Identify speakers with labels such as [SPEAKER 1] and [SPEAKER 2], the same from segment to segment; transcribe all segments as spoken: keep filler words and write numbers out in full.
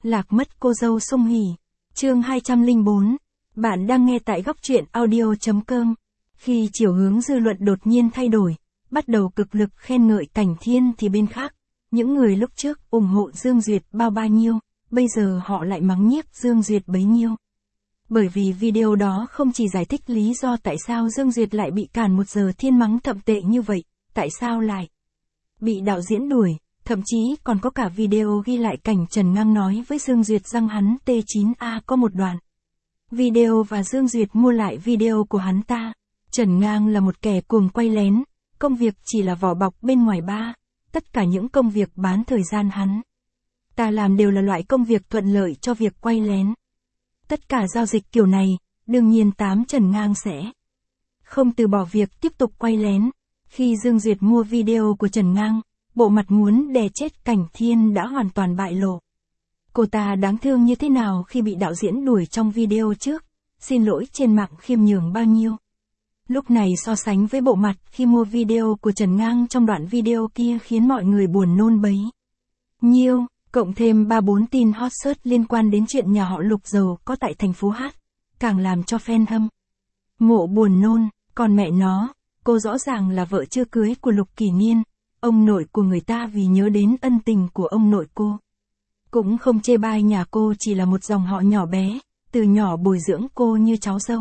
[SPEAKER 1] Lạc mất cô dâu Song Hỷ. Chương hai trăm lẻ bốn. Bạn đang nghe tại góc truyện audio.com. Khi chiều hướng dư luận đột nhiên thay đổi, bắt đầu cực lực khen ngợi Cảnh Thiên thì bên khác, những người lúc trước ủng hộ Dương Duyệt bao bao nhiêu, bây giờ họ lại mắng nhiếc Dương Duyệt bấy nhiêu. Bởi vì video đó không chỉ giải thích lý do tại sao Dương Duyệt lại bị cản một giờ thiên mắng thậm tệ như vậy, tại sao lại bị đạo diễn đuổi, thậm chí còn có cả video ghi lại cảnh Trần Ngang nói với Dương Duyệt rằng hắn T chín A có một đoạn video và Dương Duyệt mua lại video của hắn ta. Trần Ngang là một kẻ cuồng quay lén, công việc chỉ là vỏ bọc bên ngoài ba, tất cả những công việc bán thời gian hắn ta làm đều là loại công việc thuận lợi cho việc quay lén. Tất cả giao dịch kiểu này, đương nhiên tám Trần Ngang sẽ không từ bỏ việc tiếp tục quay lén. Khi Dương Duyệt mua video của Trần Ngang, bộ mặt muốn đè chết Cảnh Thiên đã hoàn toàn bại lộ. Cô ta đáng thương như thế nào khi bị đạo diễn đuổi trong video trước, xin lỗi trên mạng khiêm nhường bao nhiêu. Lúc này so sánh với bộ mặt khi mua video của Trần Ngang trong đoạn video kia khiến mọi người buồn nôn bấy nhiêu, cộng thêm ba bốn tin hot search liên quan đến chuyện nhà họ Lục giàu có tại thành phố Hát, càng làm cho fan hâm mộ buồn nôn. Còn mẹ nó, cô rõ ràng là vợ chưa cưới của Lục Kỷ Niên, ông nội của người ta vì nhớ đến ân tình của ông nội cô. Cũng không chê bai nhà cô chỉ là một dòng họ nhỏ bé, từ nhỏ bồi dưỡng cô như cháu dâu.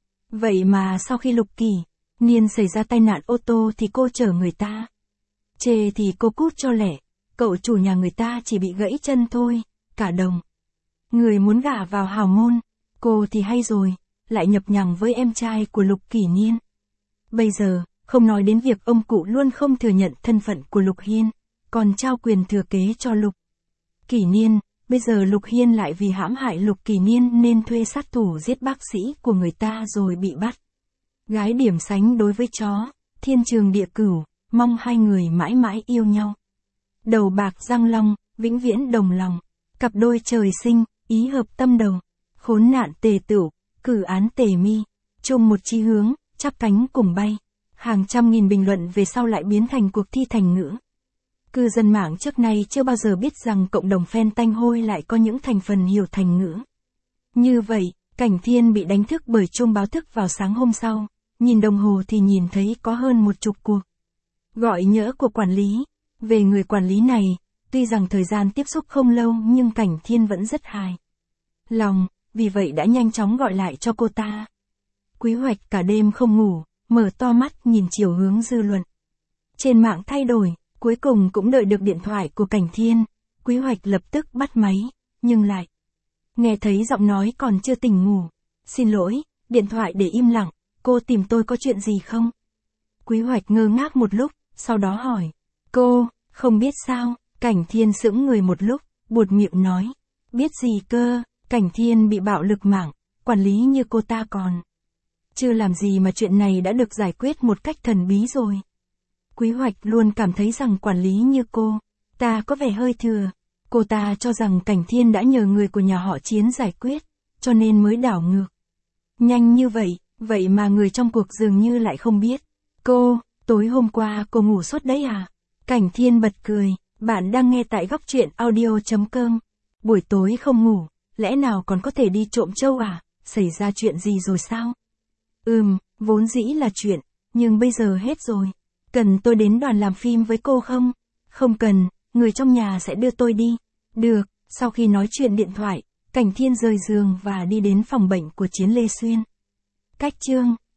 [SPEAKER 1] Vậy mà sau khi Lục Kỷ Niên xảy ra tai nạn ô tô thì cô chở người ta. Chê thì cô cút cho lẹ, cậu chủ nhà người ta chỉ bị gãy chân thôi, cả đồng người muốn gả vào hào môn, cô thì hay rồi, lại nhập nhằng với em trai của Lục Kỷ Niên. Bây giờ, không nói đến việc ông cụ luôn không thừa nhận thân phận của Lục Hiên, còn trao quyền thừa kế cho Lục Kỷ Niên, bây giờ Lục Hiên lại vì hãm hại Lục Kỷ Niên nên thuê sát thủ giết bác sĩ của người ta rồi bị bắt. Gái điểm sánh đối với chó, thiên trường địa cửu, mong hai người mãi mãi yêu nhau. Đầu bạc răng long, vĩnh viễn đồng lòng, cặp đôi trời sinh, ý hợp tâm đầu, khốn nạn tề tửu, cử án tề mi, chung một chí hướng, chắp cánh cùng bay. Hàng trăm nghìn bình luận về sau lại biến thành cuộc thi thành ngữ. Cư dân mạng trước nay chưa bao giờ biết rằng cộng đồng fan tanh hôi lại có những thành phần hiểu thành ngữ. Như vậy, Cảnh Thiên bị đánh thức bởi chuông báo thức vào sáng hôm sau, nhìn đồng hồ thì nhìn thấy có hơn một chục cuộc gọi nhỡ của quản lý. Về người quản lý này, tuy rằng thời gian tiếp xúc không lâu nhưng Cảnh Thiên vẫn rất hài lòng, vì vậy đã nhanh chóng gọi lại cho cô ta. Quý Hoạch cả đêm không ngủ, mở to mắt nhìn chiều hướng dư luận trên mạng thay đổi, cuối cùng cũng đợi được điện thoại của Cảnh Thiên. Quý Hoạch lập tức bắt máy, nhưng lại nghe thấy giọng nói còn chưa tỉnh ngủ. Xin lỗi, điện thoại để im lặng, cô tìm tôi có chuyện gì không? Quý Hoạch ngơ ngác một lúc, sau đó hỏi. Cô, không biết sao? Cảnh Thiên sững người một lúc, buột miệng nói. Biết gì cơ? Cảnh Thiên bị bạo lực mạng, quản lý như cô ta còn chưa làm gì mà chuyện này đã được giải quyết một cách thần bí rồi. Quý Hoạch luôn cảm thấy rằng quản lý như cô ta có vẻ hơi thừa. Cô ta cho rằng Cảnh Thiên đã nhờ người của nhà họ Chiến giải quyết, cho nên mới đảo ngược nhanh như vậy, vậy mà người trong cuộc dường như lại không biết. Cô, tối hôm qua cô ngủ suốt đấy à? Cảnh Thiên bật cười. Bạn đang nghe tại góc truyện audio.com. Buổi tối không ngủ, lẽ nào còn có thể đi trộm trâu à? Xảy ra chuyện gì rồi sao? Ừm, vốn dĩ là chuyện, nhưng bây giờ hết rồi. Cần tôi đến đoàn làm phim với cô không? Không cần, người trong nhà sẽ đưa tôi đi. Được. Sau khi nói chuyện điện thoại, Cảnh Thiên rời giường và đi đến phòng bệnh của Chiến Lê Xuyên. Cách chương